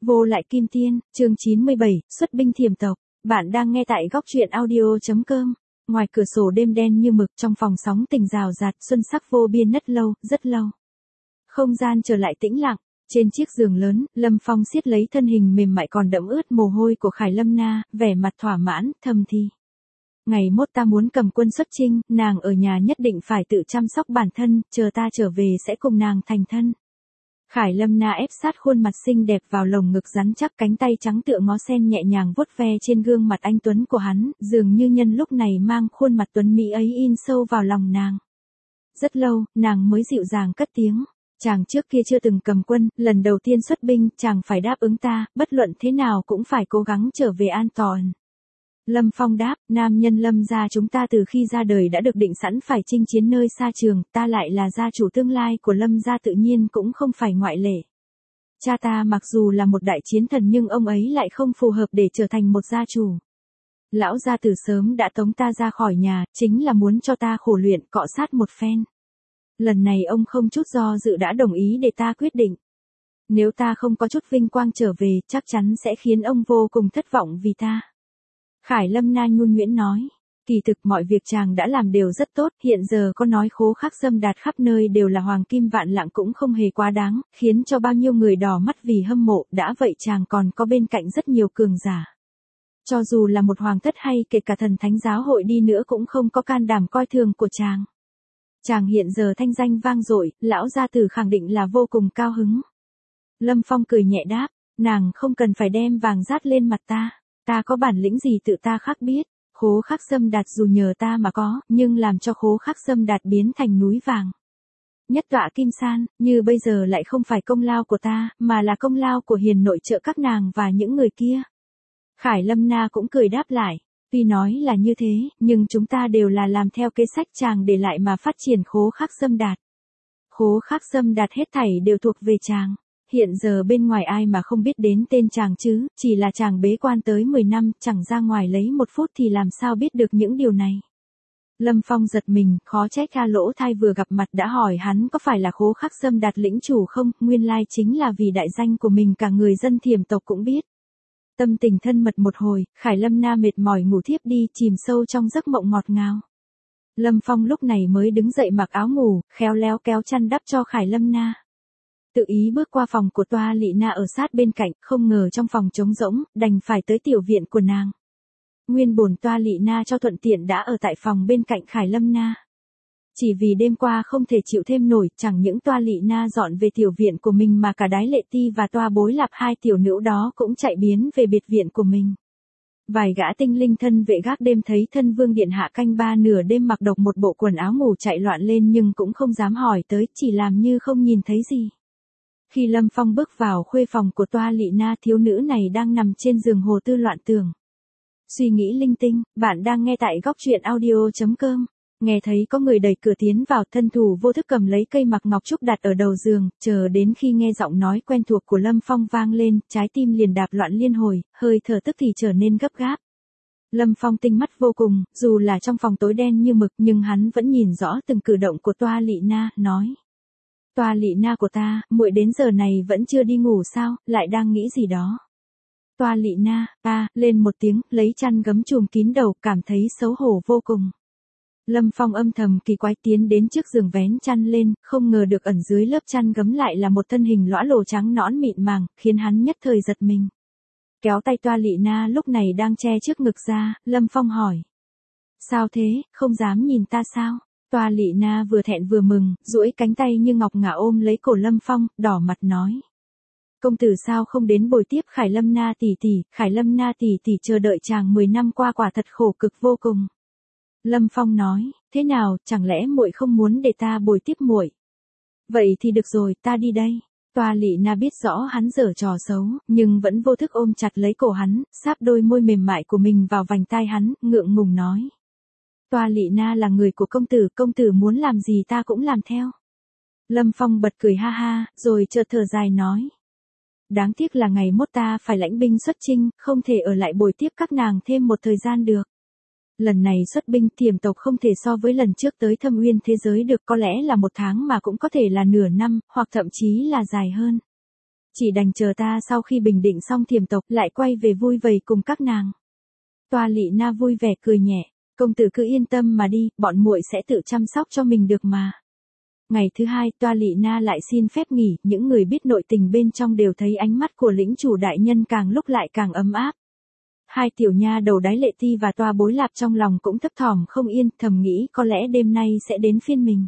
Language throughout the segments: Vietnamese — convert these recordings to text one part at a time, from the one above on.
Vô lại kim tiên, chương 97, xuất binh thiểm tộc. Bạn đang nghe tại góc truyện audio.com. Ngoài cửa sổ đêm đen như mực, trong phòng sóng tình rào rạt, xuân sắc vô biên rất lâu, rất lâu. Không gian trở lại tĩnh lặng. Trên chiếc giường lớn, Lâm Phong siết lấy thân hình mềm mại còn đẫm ướt mồ hôi của Khải Lâm Na, vẻ mặt thỏa mãn, thầm thì. Ngày mốt ta muốn cầm quân xuất chinh, nàng ở nhà nhất định phải tự chăm sóc bản thân, chờ ta trở về sẽ cùng nàng thành thân. Khải Lâm Na ép sát khuôn mặt xinh đẹp vào lồng ngực rắn chắc, cánh tay trắng tựa ngó sen nhẹ nhàng vuốt ve trên gương mặt anh tuấn của hắn, dường như nhân lúc này mang khuôn mặt tuấn mỹ ấy in sâu vào lòng nàng. Rất lâu, nàng mới dịu dàng cất tiếng. Chàng trước kia chưa từng cầm quân, lần đầu tiên xuất binh, chàng phải đáp ứng ta, bất luận thế nào cũng phải cố gắng trở về an toàn. Lâm Phong đáp, nam nhân Lâm gia chúng ta từ khi ra đời đã được định sẵn phải chinh chiến nơi xa trường, ta lại là gia chủ tương lai của Lâm gia tự nhiên cũng không phải ngoại lệ. Cha ta mặc dù là một đại chiến thần nhưng ông ấy lại không phù hợp để trở thành một gia chủ. Lão gia từ sớm đã tống ta ra khỏi nhà, chính là muốn cho ta khổ luyện cọ sát một phen. Lần này ông không chút do dự đã đồng ý để ta quyết định. Nếu ta không có chút vinh quang trở về, chắc chắn sẽ khiến ông vô cùng thất vọng vì ta. Khải Lâm Na nhuần nhuyễn nói, kỳ thực mọi việc chàng đã làm đều rất tốt, hiện giờ có nói Khố Khắc Sâm đạt khắp nơi đều là hoàng kim vạn lạng cũng không hề quá đáng, khiến cho bao nhiêu người đỏ mắt vì hâm mộ, đã vậy chàng còn có bên cạnh rất nhiều cường giả. Cho dù là một hoàng thất hay kể cả thần thánh giáo hội đi nữa cũng không có can đảm coi thường của chàng. Chàng hiện giờ thanh danh vang dội, lão gia tử khẳng định là vô cùng cao hứng. Lâm Phong cười nhẹ đáp, nàng không cần phải đem vàng rát lên mặt ta. Ta có bản lĩnh gì tự ta khắc biết, Khố Khắc Sâm Đạt dù nhờ ta mà có, nhưng làm cho Khố Khắc Sâm Đạt biến thành núi vàng. Nhất tọa kim san, như bây giờ lại không phải công lao của ta, mà là công lao của hiền nội trợ các nàng và những người kia. Khải Lâm Na cũng cười đáp lại, tuy nói là như thế, nhưng chúng ta đều là làm theo kế sách chàng để lại mà phát triển Khố Khắc Sâm Đạt. Khố Khắc Sâm Đạt hết thảy đều thuộc về chàng. Hiện giờ bên ngoài ai mà không biết đến tên chàng chứ, chỉ là chàng bế quan tới 10 năm, chẳng ra ngoài lấy một phút thì làm sao biết được những điều này. Lâm Phong giật mình, khó trách Kha Lỗ Thai vừa gặp mặt đã hỏi hắn có phải là Khố Khắc Sâm Đạt lĩnh chủ không, nguyên lai chính là vì đại danh của mình cả người dân thiểm tộc cũng biết. Tâm tình thân mật một hồi, Khải Lâm Na mệt mỏi ngủ thiếp đi, chìm sâu trong giấc mộng ngọt ngào. Lâm Phong lúc này mới đứng dậy mặc áo ngủ, khéo léo kéo chăn đắp cho Khải Lâm Na. Tự ý bước qua phòng của Toa Lị Na ở sát bên cạnh, không ngờ trong phòng trống rỗng, đành phải tới tiểu viện của nàng. Nguyên bổn Toa Lị Na cho thuận tiện đã ở tại phòng bên cạnh Khải Lâm Na. Chỉ vì đêm qua không thể chịu thêm nổi, chẳng những Toa Lị Na dọn về tiểu viện của mình mà cả Đái Lệ Ti và Toa Bối Lạp hai tiểu nữ đó cũng chạy biến về biệt viện của mình. Vài gã tinh linh thân vệ gác đêm thấy thân vương điện hạ canh ba nửa đêm mặc độc một bộ quần áo ngủ chạy loạn lên nhưng cũng không dám hỏi tới, chỉ làm như không nhìn thấy gì. Khi Lâm Phong bước vào khuê phòng của Toa Lị Na, thiếu nữ này đang nằm trên giường hồ tư loạn tưởng. Suy nghĩ linh tinh, bạn đang nghe tại góc truyện audio.com. Nghe thấy có người đẩy cửa tiến vào, thân thủ vô thức cầm lấy cây mặc ngọc trúc đặt ở đầu giường, chờ đến khi nghe giọng nói quen thuộc của Lâm Phong vang lên, trái tim liền đạp loạn liên hồi, hơi thở tức thì trở nên gấp gáp. Lâm Phong tinh mắt vô cùng, dù là trong phòng tối đen như mực nhưng hắn vẫn nhìn rõ từng cử động của Toa Lị Na, nói. Toa Lị Na của ta, muội đến giờ này vẫn chưa đi ngủ sao, lại đang nghĩ gì đó. Toa Lị Na, lên một tiếng, lấy chăn gấm trùm kín đầu, cảm thấy xấu hổ vô cùng. Lâm Phong âm thầm kỳ quái tiến đến trước giường vén chăn lên, không ngờ được ẩn dưới lớp chăn gấm lại là một thân hình lõa lồ trắng nõn mịn màng, khiến hắn nhất thời giật mình. Kéo tay Toa Lị Na lúc này đang che trước ngực ra, Lâm Phong hỏi. Sao thế, không dám nhìn ta sao? Toa Lị Na vừa thẹn vừa mừng, duỗi cánh tay như ngọc ngà ôm lấy cổ Lâm Phong, đỏ mặt nói. Công tử sao không đến bồi tiếp Khải Lâm Na tỷ tỷ, Khải Lâm Na tỷ tỷ chờ đợi chàng 10 năm qua quả thật khổ cực vô cùng. Lâm Phong nói, thế nào, chẳng lẽ muội không muốn để ta bồi tiếp muội? Vậy thì được rồi, ta đi đây. Toa Lị Na biết rõ hắn giở trò xấu, nhưng vẫn vô thức ôm chặt lấy cổ hắn, sáp đôi môi mềm mại của mình vào vành tai hắn, ngượng ngùng nói. Toa Lị Na là người của công tử muốn làm gì ta cũng làm theo. Lâm Phong bật cười ha ha, rồi chợt thở dài nói. Đáng tiếc là ngày mốt ta phải lãnh binh xuất chinh, không thể ở lại bồi tiếp các nàng thêm một thời gian được. Lần này xuất binh thiểm tộc không thể so với lần trước tới Thâm Uyên thế giới được, có lẽ là 1 tháng mà cũng có thể là nửa năm, hoặc thậm chí là dài hơn. Chỉ đành chờ ta sau khi bình định xong Thiểm tộc lại quay về vui vầy cùng các nàng. Toa Lị Na vui vẻ cười nhẹ, công tử cứ yên tâm mà đi, bọn muội sẽ tự chăm sóc cho mình được mà. Ngày thứ hai, Toa Lị Na lại xin phép nghỉ, những người biết nội tình bên trong đều thấy ánh mắt của lĩnh chủ đại nhân càng lúc lại càng ấm áp. Hai tiểu nha đầu Đái Lệ Ti và Toa Bối Lạp trong lòng cũng thấp thỏm không yên, thầm nghĩ có lẽ đêm nay sẽ đến phiên mình.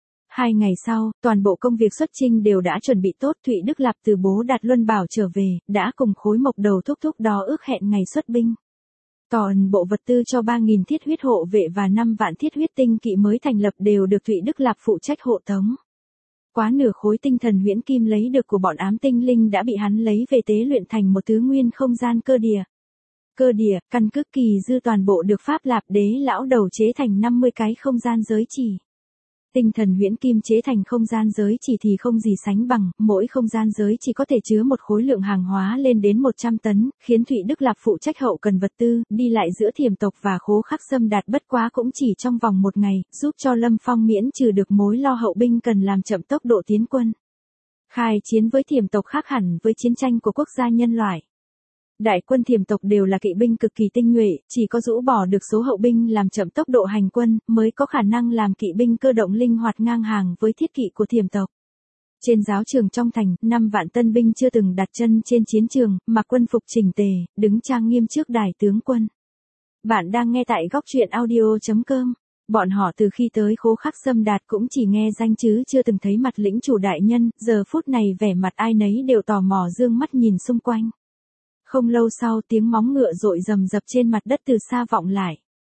2 ngày sau, toàn bộ công việc xuất chinh đều đã chuẩn bị tốt. Thụy Đức Lạp từ Bố Đạt Luân Bảo trở về, đã cùng Khối Mộc Đầu thúc thúc đó ước hẹn ngày xuất binh. Toàn bộ vật tư cho 3.000 thiết huyết hộ vệ và 5 vạn thiết huyết tinh kỵ mới thành lập đều được Thụy Đức Lạp phụ trách hộ tống. Quá nửa khối tinh thần huyễn kim lấy được của bọn ám tinh linh đã bị hắn lấy về tế luyện thành một thứ nguyên không gian cơ địa. Cơ địa, căn cứ kỳ dư toàn bộ được Pháp Lạp Đế lão đầu chế thành 50 cái không gian giới chỉ. Tinh thần huyễn kim chế thành không gian giới chỉ thì không gì sánh bằng, mỗi không gian giới chỉ có thể chứa một khối lượng hàng hóa lên đến 100 tấn, khiến Thụy Đức Lạp phụ trách hậu cần vật tư, đi lại giữa Thiểm tộc và Khố Khắc Sâm Đạt bất quá cũng chỉ trong vòng 1 ngày, giúp cho Lâm Phong miễn trừ được mối lo hậu binh cần làm chậm tốc độ tiến quân. Khai chiến với Thiểm tộc khác hẳn với chiến tranh của quốc gia nhân loại. Đại quân Thiểm tộc đều là kỵ binh cực kỳ tinh nhuệ, chỉ có rũ bỏ được số hậu binh làm chậm tốc độ hành quân, mới có khả năng làm kỵ binh cơ động linh hoạt ngang hàng với thiết kỵ của Thiểm tộc. Trên giáo trường trong thành, 5 vạn tân binh chưa từng đặt chân trên chiến trường, mặc quân phục chỉnh tề, đứng trang nghiêm trước đài tướng quân. Bạn đang nghe tại góc truyện audio.com. Bọn họ từ khi tới Khố Khắc Sâm Đạt cũng chỉ nghe danh chứ chưa từng thấy mặt lĩnh chủ đại nhân, giờ phút này vẻ mặt ai nấy đều tò mò dương mắt nhìn xung quanh. Không lâu sau tiếng móng ngựa rội rầm rập trên mặt đất từ xa vọng lại.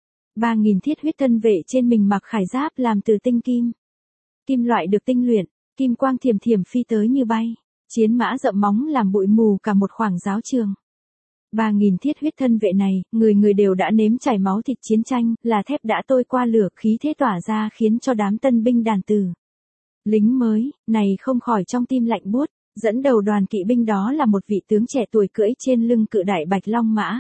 3.000 thiết huyết thân vệ trên mình mặc khải giáp làm từ tinh kim. Kim loại được tinh luyện, kim quang thiểm thiểm phi tới như bay. Chiến mã rậm móng làm bụi mù cả một khoảng giáo trường. 3.000 thiết huyết thân vệ này, người người đều đã nếm chảy máu thịt chiến tranh, là thép đã tôi qua lửa, khí thế tỏa ra khiến cho đám tân binh đàn tử. Lính mới, này không khỏi trong tim lạnh buốt. Dẫn đầu đoàn kỵ binh đó là một vị tướng trẻ tuổi cưỡi trên lưng cự đại bạch long mã.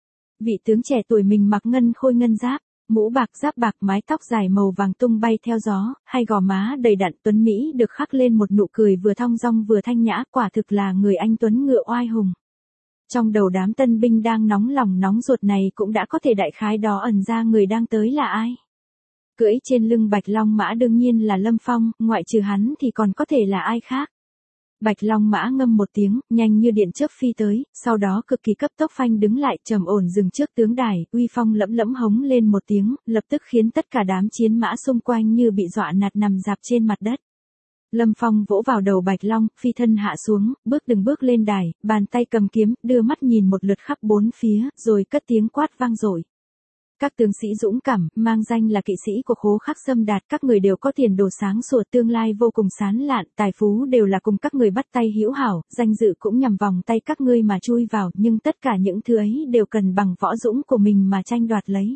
Vị tướng trẻ tuổi mình mặc ngân khôi ngân giáp, mũ bạc giáp bạc, mái tóc dài màu vàng tung bay theo gió, hai gò má đầy đặn tuấn mỹ được khắc lên một nụ cười vừa thong dong vừa thanh nhã, quả thực là người anh tuấn ngựa oai hùng. Trong đầu đám tân binh đang nóng lòng nóng ruột này cũng đã có thể đại khái đó ẩn ra người đang tới là ai. Cưỡi trên lưng bạch long mã đương nhiên là Lâm Phong, ngoại trừ hắn thì còn có thể là ai khác. Bạch long mã ngâm một tiếng, nhanh như điện chớp phi tới, sau đó cực kỳ cấp tốc phanh đứng lại, trầm ổn dừng trước tướng đài, uy phong lẫm lẫm hống lên một tiếng, lập tức khiến tất cả đám chiến mã xung quanh như bị dọa nạt nằm dạp trên mặt đất. Lâm Phong vỗ vào đầu bạch long, phi thân hạ xuống, bước từng bước lên đài, bàn tay cầm kiếm, đưa mắt nhìn một lượt khắp bốn phía, rồi cất tiếng quát vang dội. Các tướng sĩ dũng cảm, mang danh là kỵ sĩ của Khố Khắc Sâm Đạt, các người đều có tiền đồ sáng sủa, tương lai vô cùng sáng lạn, tài phú đều là cùng các người bắt tay hữu hảo, danh dự cũng nhằm vòng tay các ngươi mà chui vào, nhưng tất cả những thứ ấy đều cần bằng võ dũng của mình mà tranh đoạt lấy.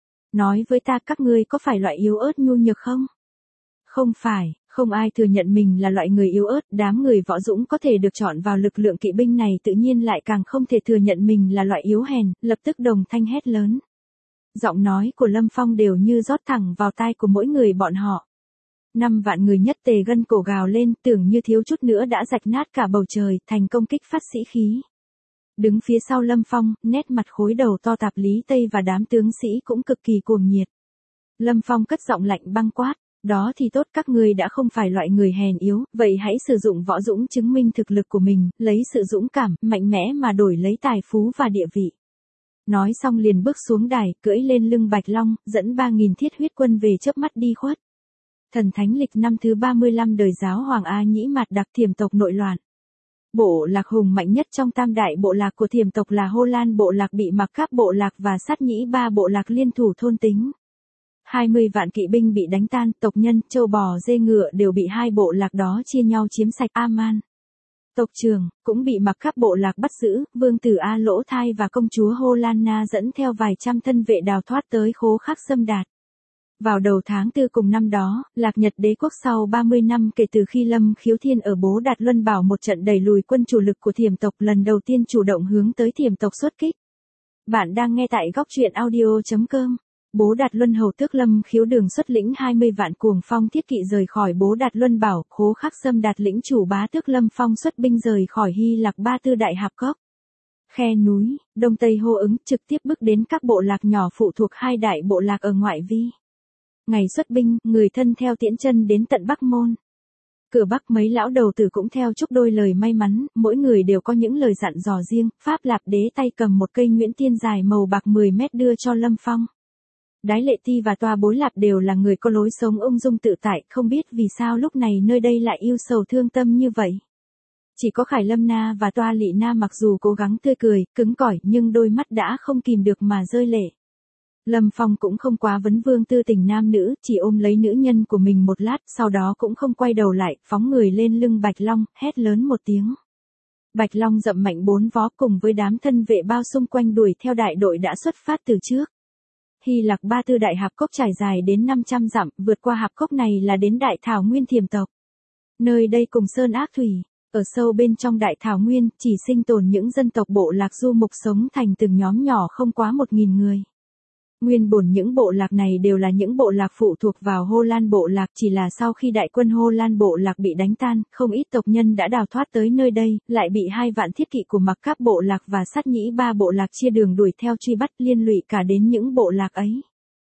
Nói với ta, các ngươi có phải loại yếu ớt nhu nhược không? Không phải, không ai thừa nhận mình là loại người yếu ớt, đám người võ dũng có thể được chọn vào lực lượng kỵ binh này tự nhiên lại càng không thể thừa nhận mình là loại yếu hèn, lập tức đồng thanh hét lớn. Giọng nói của Lâm Phong đều như rót thẳng vào tai của mỗi người bọn họ. 5 vạn người nhất tề gân cổ gào lên, tưởng như thiếu chút nữa đã rạch nát cả bầu trời, thành công kích phát sĩ khí. Đứng phía sau Lâm Phong, nét mặt khối đầu to Tạp Lý Tây và đám tướng sĩ cũng cực kỳ cuồng nhiệt. Lâm Phong cất giọng lạnh băng quát, đó thì tốt, các ngươi đã không phải loại người hèn yếu, vậy hãy sử dụng võ dũng chứng minh thực lực của mình, lấy sự dũng cảm, mạnh mẽ mà đổi lấy tài phú và địa vị. Nói xong liền bước xuống đài, cưỡi lên lưng bạch long, dẫn 3.000 thiết huyết quân về chớp mắt đi khuất. Thần thánh lịch năm thứ 35 đời giáo Hoàng A Nhĩ Mạt Đặc, Thiểm tộc nội loạn. Bộ lạc hùng mạnh nhất trong tam đại bộ lạc của Thiểm tộc là Hô Lan bộ lạc bị Mặc Cáp bộ lạc và Sát Nhĩ ba bộ lạc liên thủ thôn tính. 20 vạn kỵ binh bị đánh tan, tộc nhân, trâu bò, dê ngựa đều bị hai bộ lạc đó chia nhau chiếm sạch. Aman tộc trưởng cũng bị Mặc Cáp bộ lạc bắt giữ, vương tử A Lỗ Thai và công chúa Hô Lan Na dẫn theo vài trăm thân vệ đào thoát tới Khố Khắc Sâm Đạt. Vào đầu tháng 4 cùng năm đó, Lạc Nhật đế quốc sau 30 năm kể từ khi Lâm Khiếu Thiên ở Bố Đạt Luân Bảo một trận đẩy lùi quân chủ lực của Thiểm tộc, lần đầu tiên chủ động hướng tới Thiểm tộc xuất kích. Bạn đang nghe tại góc truyện audio.com. Bố Đạt Luân hầu tước Lâm Khiếu Đường xuất lĩnh 20 vạn cuồng phong thiết kỵ rời khỏi Bố Đạt Luân Bảo, Khố Khắc Sâm Đạt lĩnh chủ bá tước Lâm Phong xuất binh rời khỏi Hy Lạc Ba Tư Đại Hạp Cốc. Khe núi, Đông Tây hô ứng trực tiếp bước đến các bộ lạc nhỏ phụ thuộc hai đại bộ lạc ở ngoại vi. Ngày xuất binh, người thân theo tiễn chân đến tận Bắc Môn. Cửa Bắc mấy lão đầu tử cũng theo chúc đôi lời may mắn, mỗi người đều có những lời dặn dò riêng. Pháp Lạp Đế tay cầm một cây nhuyễn tiên dài màu bạc 10 mét đưa cho Lâm Phong. Đái Lệ Ti và Toa Bối Lạp đều là người có lối sống ung dung tự tại, không biết vì sao lúc này nơi đây lại yêu sầu thương tâm như vậy. Chỉ có Khải Lâm Na và Toa Lị Na mặc dù cố gắng tươi cười, cứng cỏi nhưng đôi mắt đã không kìm được mà rơi lệ. Lâm Phong cũng không quá vấn vương tư tình nam nữ, chỉ ôm lấy nữ nhân của mình một lát, sau đó cũng không quay đầu lại, phóng người lên lưng Bạch Long, hét lớn một tiếng. Bạch Long dậm mạnh 4 vó cùng với đám thân vệ bao xung quanh đuổi theo đại đội đã xuất phát từ trước. Hy Lạc Ba Tư Đại Hạp Cốc trải dài đến 500 dặm, vượt qua hạp cốc này là đến Đại Thảo Nguyên Thiềm tộc. Nơi đây cùng Sơn Ác Thủy, ở sâu bên trong Đại Thảo Nguyên, chỉ sinh tồn những dân tộc bộ lạc du mục sống thành từng nhóm nhỏ không quá 1.000 người. Nguyên bổn những bộ lạc này đều là những bộ lạc phụ thuộc vào Hô Lan bộ lạc, chỉ là sau khi đại quân Hô Lan bộ lạc bị đánh tan, không ít tộc nhân đã đào thoát tới nơi đây, lại bị 2 vạn thiết kỵ của Mặc Cáp bộ lạc và Sát Nhĩ Ba bộ lạc chia đường đuổi theo truy bắt, liên lụy cả đến những bộ lạc ấy.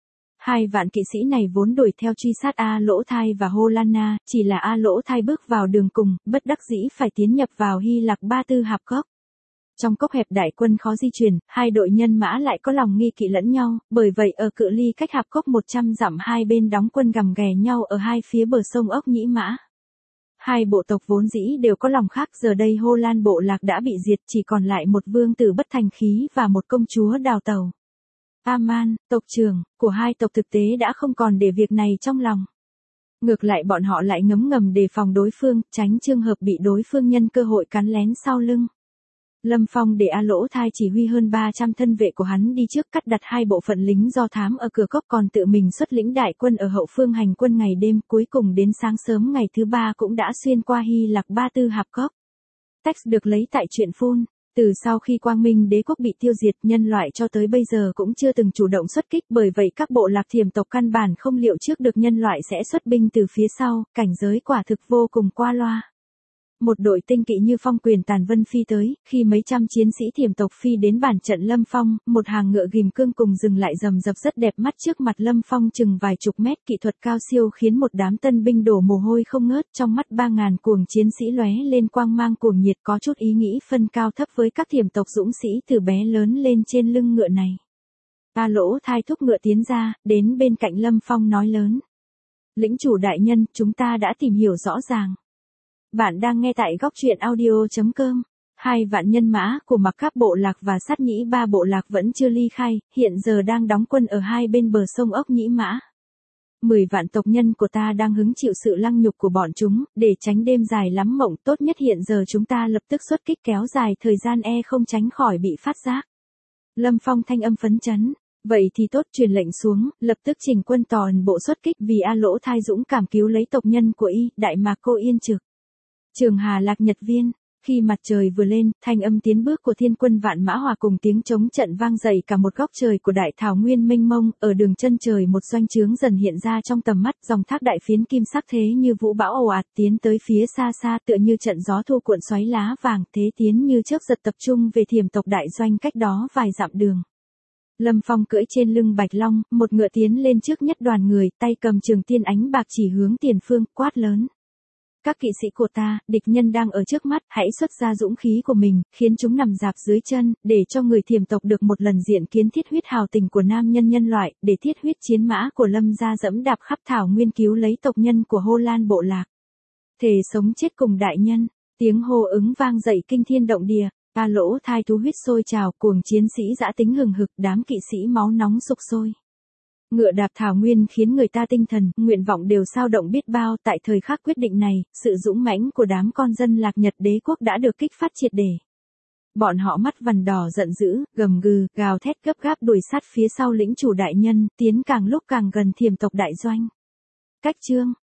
2 vạn kỵ sĩ này vốn đuổi theo truy sát A Lỗ Thai và Hô Lan Na, chỉ là A Lỗ Thai bước vào đường cùng, bất đắc dĩ phải tiến nhập vào Hy Lạc Ba Tư Hạp Cốc. Trong cốc hẹp đại quân khó di chuyển, hai đội nhân mã lại có lòng nghi kỵ lẫn nhau, bởi vậy ở cự ly cách hạp cốc 100 dặm hai bên đóng quân gằm ghè nhau ở hai phía bờ sông Ốc Nhĩ Mã. Hai bộ tộc vốn dĩ đều có lòng khác, giờ đây Hô Lan bộ lạc đã bị diệt, chỉ còn lại một vương tử bất thành khí và một công chúa đào tàu. Aman, tộc trưởng của hai tộc thực tế đã không còn để việc này trong lòng. Ngược lại bọn họ lại ngấm ngầm đề phòng đối phương, tránh trường hợp bị đối phương nhân cơ hội cắn lén sau lưng. Lâm Phong để A Lỗ Thai chỉ huy hơn 300 thân vệ của hắn đi trước, cắt đặt 2 bộ phận lính do thám ở cửa cốc, còn tự mình xuất lĩnh đại quân ở hậu phương hành quân ngày đêm, cuối cùng đến sáng sớm ngày thứ 3 cũng đã xuyên qua Hy Lạc Ba Tư Hạp Cốc. Text được lấy tại truyện Phun. Từ sau khi Quang Minh Đế quốc bị tiêu diệt, nhân loại cho tới bây giờ cũng chưa từng chủ động xuất kích, bởi vậy các bộ lạc Thiềm tộc căn bản không liệu trước được nhân loại sẽ xuất binh từ phía sau, cảnh giới quả thực vô cùng qua loa. Một đội tinh kỵ như phong quyền tàn vân phi tới, khi mấy trăm chiến sĩ Thiềm tộc phi đến bản trận Lâm Phong, một hàng ngựa ghim cương cùng dừng lại rầm rập rất đẹp mắt trước mặt Lâm Phong chừng vài chục mét, kỹ thuật cao siêu khiến một đám tân binh đổ mồ hôi không ngớt, trong mắt 3.000 cuồng chiến sĩ lóe lên quang mang cuồng nhiệt, có chút ý nghĩ phân cao thấp với các Thiềm tộc dũng sĩ từ bé lớn lên trên lưng ngựa này. A Lỗ Thai thúc ngựa tiến ra, đến bên cạnh Lâm Phong nói lớn. Lĩnh chủ đại nhân, chúng ta đã tìm hiểu rõ ràng. Bạn đang nghe tại góc truyện audio.com. 2 vạn nhân mã của Mặc Cáp bộ lạc và Sát Nhĩ Ba bộ lạc vẫn chưa ly khai, hiện giờ đang đóng quân ở hai bên bờ sông Ốc Nhĩ Mã. 10 vạn tộc nhân của ta đang hứng chịu sự lăng nhục của bọn chúng, để tránh đêm dài lắm mộng, tốt nhất hiện giờ chúng ta lập tức xuất kích, kéo dài thời gian không tránh khỏi bị phát giác. Lâm Phong thanh âm phấn chấn. Vậy thì tốt, truyền lệnh xuống, lập tức chỉnh quân toàn bộ xuất kích, vì A Lỗ Thai dũng cảm cứu lấy tộc nhân của y, Đại Mạc Cô Yên Trực. Trường Hà Lạc Nhật Viên. Khi mặt trời vừa lên, thanh âm tiến bước của thiên quân vạn mã hòa cùng tiếng trống trận vang dậy cả một góc trời của Đại Thảo Nguyên mênh mông, ở đường chân trời một doanh trướng dần hiện ra trong tầm mắt, dòng thác đại phiến kim sắc thế như vũ bão ồ ạt tiến tới phía xa xa, tựa như trận gió thu cuộn xoáy lá vàng, thế tiến như chớp giật tập trung về Thiềm tộc đại doanh cách đó vài dặm đường. Lâm Phong cưỡi trên lưng Bạch Long, một ngựa tiến lên trước nhất đoàn người, tay cầm trường tiên ánh bạc chỉ hướng tiền phương, quát lớn. Các kỵ sĩ của ta, địch nhân đang ở trước mắt, hãy xuất ra dũng khí của mình, khiến chúng nằm rạp dưới chân, để cho người Thiềm tộc được một lần diện kiến thiết huyết hào tình của nam nhân nhân loại, để thiết huyết chiến mã của Lâm gia dẫm đạp khắp thảo nguyên cứu lấy tộc nhân của Hô Lan bộ lạc. Thề sống chết cùng đại nhân, tiếng hô ứng vang dậy kinh thiên động địa, A Lỗ Thai thú huyết sôi trào, cuồng chiến sĩ dã tính hừng hực, đám kỵ sĩ máu nóng sục sôi. Ngựa đạp thảo nguyên khiến người ta tinh thần, nguyện vọng đều sao động biết bao. Tại thời khắc quyết định này, sự dũng mãnh của đám con dân Lạc Nhật đế quốc đã được kích phát triệt để. Bọn họ mắt vằn đỏ giận dữ, gầm gừ, gào thét gấp gáp đuổi sát phía sau lĩnh chủ đại nhân, tiến càng lúc càng gần Thiềm tộc đại doanh. Cách chương